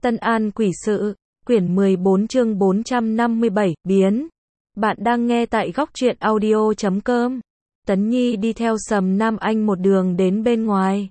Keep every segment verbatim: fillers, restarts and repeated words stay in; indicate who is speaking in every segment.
Speaker 1: Tân An Quỷ Sự, quyển mười bốn chương bốn trăm năm mươi bảy, biến. Bạn đang nghe tại góc truyện audio chấm com. Tấn Nhi đi theo Sầm Nam Anh một đường đến bên ngoài.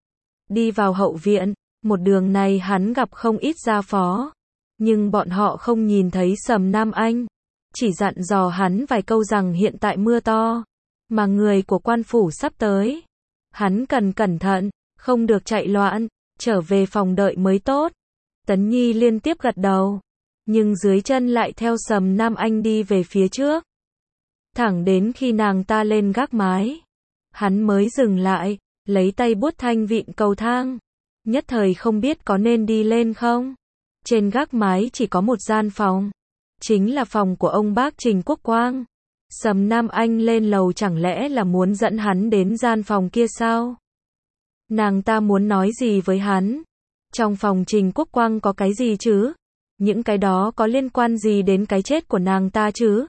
Speaker 1: Đi vào hậu viện, một đường này hắn gặp không ít gia phó. Nhưng bọn họ không nhìn thấy Sầm Nam Anh. Chỉ dặn dò hắn vài câu rằng hiện tại mưa to. Mà người của quan phủ sắp tới. Hắn cần cẩn thận, không được chạy loạn, trở về phòng đợi mới tốt. Tấn Nhi liên tiếp gật đầu. Nhưng dưới chân lại theo Sầm Nam Anh đi về phía trước. Thẳng đến khi nàng ta lên gác mái. Hắn mới dừng lại, lấy tay buốt thanh vịn cầu thang. Nhất thời không biết có nên đi lên không. Trên gác mái chỉ có một gian phòng. Chính là phòng của ông bác Trình Quốc Quang. Sầm Nam Anh lên lầu chẳng lẽ là muốn dẫn hắn đến gian phòng kia sao? Nàng ta muốn nói gì với hắn? Trong phòng Trình Quốc Quang có cái gì chứ? Những cái đó có liên quan gì đến cái chết của nàng ta chứ?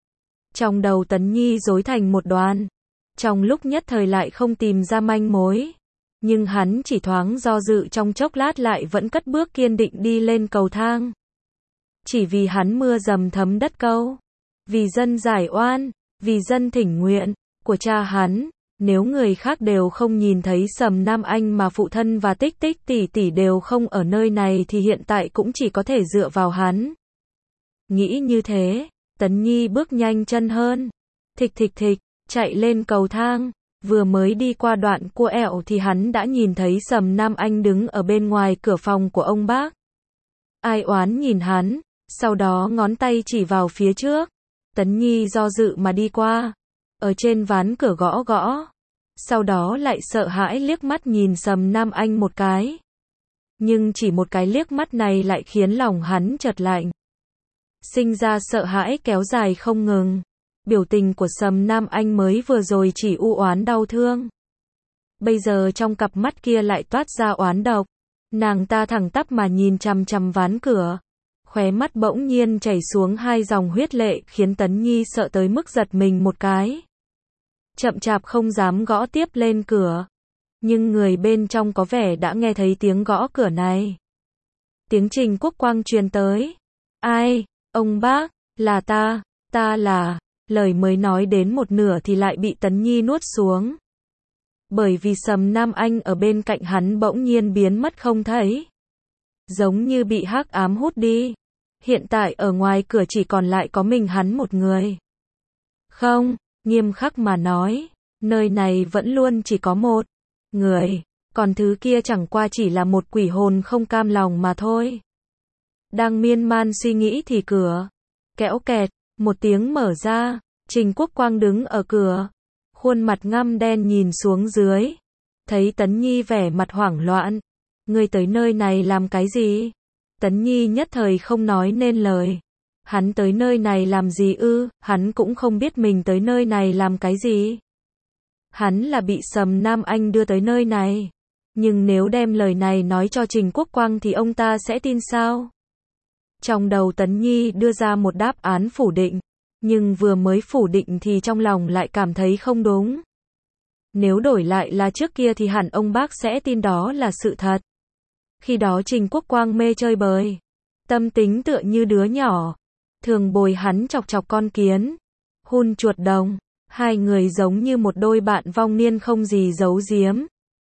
Speaker 1: Trong đầu Tấn Nhi rối thành một đoàn. Trong lúc nhất thời lại không tìm ra manh mối. Nhưng hắn chỉ thoáng do dự trong chốc lát lại vẫn cất bước kiên định đi lên cầu thang. Chỉ vì hắn mưa dầm thấm đất câu. Vì dân giải oan, vì dân thỉnh nguyện, của cha hắn. Nếu người khác đều không nhìn thấy Sầm Nam Anh mà phụ thân và Tích Tích tỷ tỷ đều không ở nơi này thì hiện tại cũng chỉ có thể dựa vào hắn. Nghĩ như thế, Tấn Nhi bước nhanh chân hơn. Thịch thịch thịch, chạy lên cầu thang. Vừa mới đi qua đoạn cua ẹo thì hắn đã nhìn thấy Sầm Nam Anh đứng ở bên ngoài cửa phòng của ông bác. Ai oán nhìn hắn, sau đó ngón tay chỉ vào phía trước. Tấn Nhi do dự mà đi qua. Ở trên ván cửa gõ gõ. Sau đó lại sợ hãi liếc mắt nhìn Sầm Nam Anh một cái. Nhưng chỉ một cái liếc mắt này lại khiến lòng hắn chợt lạnh. Sinh ra sợ hãi kéo dài không ngừng. Biểu tình của Sầm Nam Anh mới vừa rồi chỉ u oán đau thương. Bây giờ trong cặp mắt kia lại toát ra oán độc. Nàng ta thẳng tắp mà nhìn chằm chằm ván cửa. Khóe mắt bỗng nhiên chảy xuống hai dòng huyết lệ khiến Tấn Nhi sợ tới mức giật mình một cái. Chậm chạp không dám gõ tiếp lên cửa. Nhưng người bên trong có vẻ đã nghe thấy tiếng gõ cửa này. Tiếng Trình Quốc Quang truyền tới. Ai? Ông bác? Là ta? Ta là... Lời mới nói đến một nửa thì lại bị Tấn Nhi nuốt xuống. Bởi vì Sầm Nam Anh ở bên cạnh hắn bỗng nhiên biến mất không thấy. Giống như bị hắc ám hút đi. Hiện tại ở ngoài cửa chỉ còn lại có mình hắn một người. Không, nghiêm khắc mà nói, nơi này vẫn luôn chỉ có một người, còn thứ kia chẳng qua chỉ là một quỷ hồn không cam lòng mà thôi. Đang miên man suy nghĩ thì cửa, kẽo kẹt, một tiếng mở ra, Trình Quốc Quang đứng ở cửa, khuôn mặt ngăm đen nhìn xuống dưới, thấy Tấn Nhi vẻ mặt hoảng loạn. Ngươi tới nơi này làm cái gì? Tấn Nhi nhất thời không nói nên lời. Hắn tới nơi này làm gì ư? Hắn cũng không biết mình tới nơi này làm cái gì. Hắn là bị Sầm Nam Anh đưa tới nơi này. Nhưng nếu đem lời này nói cho Trình Quốc Quang thì ông ta sẽ tin sao? Trong đầu Tấn Nhi đưa ra một đáp án phủ định. Nhưng vừa mới phủ định thì trong lòng lại cảm thấy không đúng. Nếu đổi lại là trước kia thì hẳn ông bác sẽ tin đó là sự thật. Khi đó Trình Quốc Quang mê chơi bời. Tâm tính tựa như đứa nhỏ. Thường bồi hắn chọc chọc con kiến. Hun chuột đồng. Hai người giống như một đôi bạn vong niên không gì giấu giếm.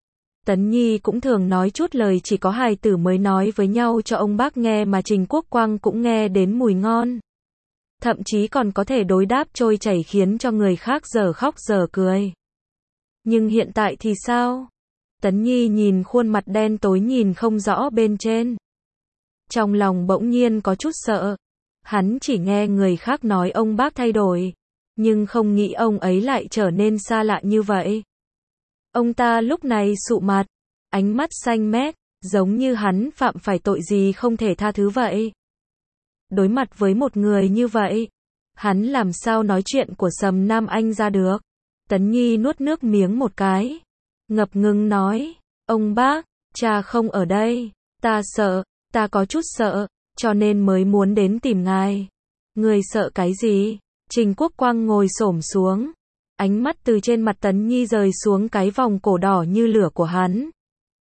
Speaker 1: Tấn Nhi cũng thường nói chút lời chỉ có hài tử mới nói với nhau cho ông bác nghe mà Trình Quốc Quang cũng nghe đến mùi ngon. Thậm chí còn có thể đối đáp trôi chảy khiến cho người khác giờ khóc giờ cười. Nhưng hiện tại thì sao? Tấn Nhi nhìn khuôn mặt đen tối nhìn không rõ bên trên. Trong lòng bỗng nhiên có chút sợ. Hắn chỉ nghe người khác nói ông bác thay đổi. Nhưng không nghĩ ông ấy lại trở nên xa lạ như vậy. Ông ta lúc này sụ mặt. Ánh mắt xanh mét. Giống như hắn phạm phải tội gì không thể tha thứ vậy. Đối mặt với một người như vậy. Hắn làm sao nói chuyện của Sầm Nam Anh ra được. Tấn Nhi nuốt nước miếng một cái. Ngập ngừng nói, ông bác, cha không ở đây, ta sợ, ta có chút sợ, cho nên mới muốn đến tìm ngài. Người sợ cái gì? Trình Quốc Quang ngồi xổm xuống, ánh mắt từ trên mặt Tấn Nhi rời xuống cái vòng cổ đỏ như lửa của hắn.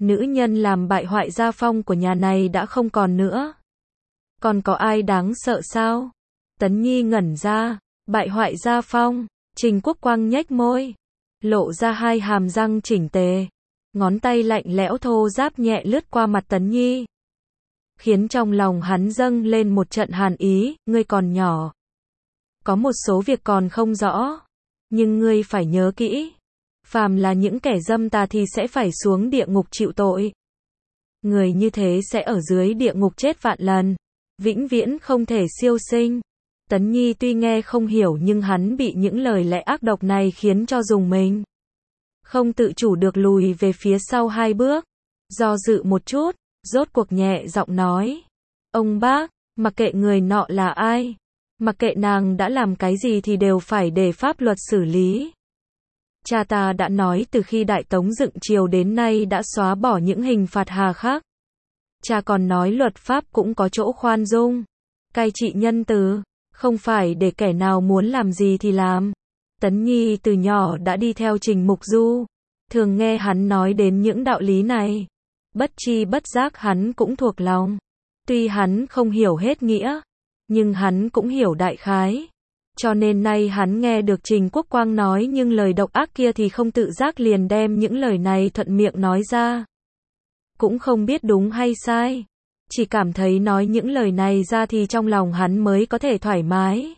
Speaker 1: Nữ nhân làm bại hoại gia phong của nhà này đã không còn nữa. Còn có ai đáng sợ sao? Tấn Nhi ngẩn ra. Bại hoại gia phong. Trình Quốc Quang nhếch môi, lộ ra hai hàm răng chỉnh tề. Ngón tay lạnh lẽo thô ráp nhẹ lướt qua mặt Tấn Nhi, khiến trong lòng hắn dâng lên một trận hàn ý. Ngươi còn nhỏ, có một số việc còn không rõ, nhưng ngươi phải nhớ kỹ, phàm là những kẻ dâm tà thì sẽ phải xuống địa ngục chịu tội. Người như thế sẽ ở dưới địa ngục chết vạn lần, vĩnh viễn không thể siêu sinh. Tấn Nhi tuy nghe không hiểu nhưng hắn bị những lời lẽ ác độc này khiến cho rùng mình, không tự chủ được lùi về phía sau hai bước, do dự một chút, rốt cuộc nhẹ giọng nói: ông bác, mặc kệ người nọ là ai, mặc kệ nàng đã làm cái gì thì đều phải để pháp luật xử lý. Cha ta đã nói từ khi Đại Tống dựng triều đến nay đã xóa bỏ những hình phạt hà khắc. Cha còn nói luật pháp cũng có chỗ khoan dung, cai trị nhân từ, không phải để kẻ nào muốn làm gì thì làm. Tấn Nhi từ nhỏ đã đi theo Trình Mục Du, thường nghe hắn nói đến những đạo lý này, bất chi bất giác hắn cũng thuộc lòng. Tuy hắn không hiểu hết nghĩa, nhưng hắn cũng hiểu đại khái. Cho nên nay hắn nghe được Trình Quốc Quang nói nhưng lời độc ác kia thì không tự giác liền đem những lời này thuận miệng nói ra. Cũng không biết đúng hay sai, chỉ cảm thấy nói những lời này ra thì trong lòng hắn mới có thể thoải mái.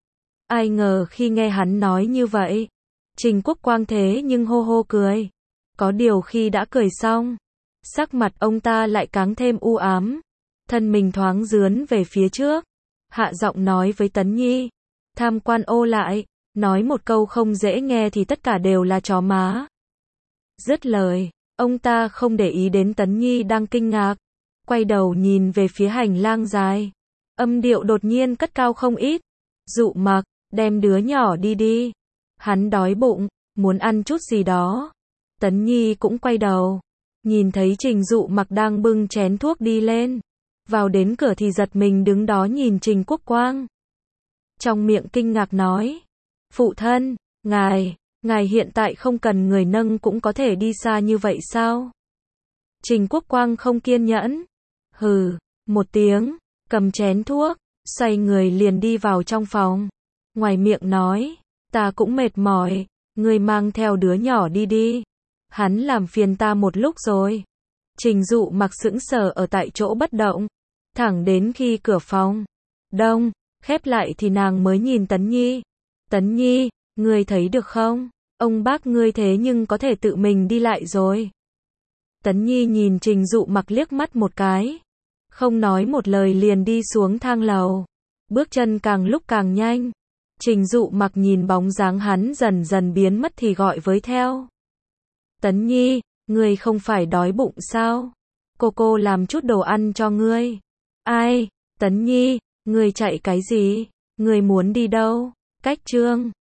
Speaker 1: Ai ngờ khi nghe hắn nói như vậy, Trình Quốc Quang thế nhưng hô hô cười. Có điều khi đã cười xong, sắc mặt ông ta lại càng thêm u ám, thân mình thoáng dướn về phía trước, hạ giọng nói với Tấn Nhi: tham quan ô lại, nói một câu không dễ nghe thì tất cả đều là chó má. Dứt lời, ông ta không để ý đến Tấn Nhi đang kinh ngạc, quay đầu nhìn về phía hành lang dài, âm điệu đột nhiên cất cao không ít: Dụ Mặc, đem đứa nhỏ đi đi, hắn đói bụng, muốn ăn chút gì đó. Tấn Nhi cũng quay đầu, nhìn thấy Trình Dụ Mặc đang bưng chén thuốc đi lên, vào đến cửa thì giật mình đứng đó nhìn Trình Quốc Quang. Trong miệng kinh ngạc nói: phụ thân, ngài, ngài hiện tại không cần người nâng cũng có thể đi xa như vậy sao? Trình Quốc Quang không kiên nhẫn, hừ, một tiếng, cầm chén thuốc, xoay người liền đi vào trong phòng. Ngoài miệng nói: ta cũng mệt mỏi, ngươi mang theo đứa nhỏ đi đi, hắn làm phiền ta một lúc rồi. Trình Dụ Mặc sững sờ ở tại chỗ bất động, thẳng đến khi cửa phòng đông khép lại thì nàng mới nhìn Tấn Nhi. Tấn Nhi, ngươi thấy được không? Ông bác ngươi thế nhưng có thể tự mình đi lại rồi. Tấn Nhi nhìn Trình Dụ Mặc liếc mắt một cái, không nói một lời liền đi xuống thang lầu, bước chân càng lúc càng nhanh. Trình Dụ Mặc nhìn bóng dáng hắn dần dần biến mất thì gọi với theo: Tấn Nhi, ngươi không phải đói bụng sao? Cô cô làm chút đồ ăn cho ngươi. Ai? Tấn Nhi, ngươi chạy cái gì? Ngươi muốn đi đâu? Cách chương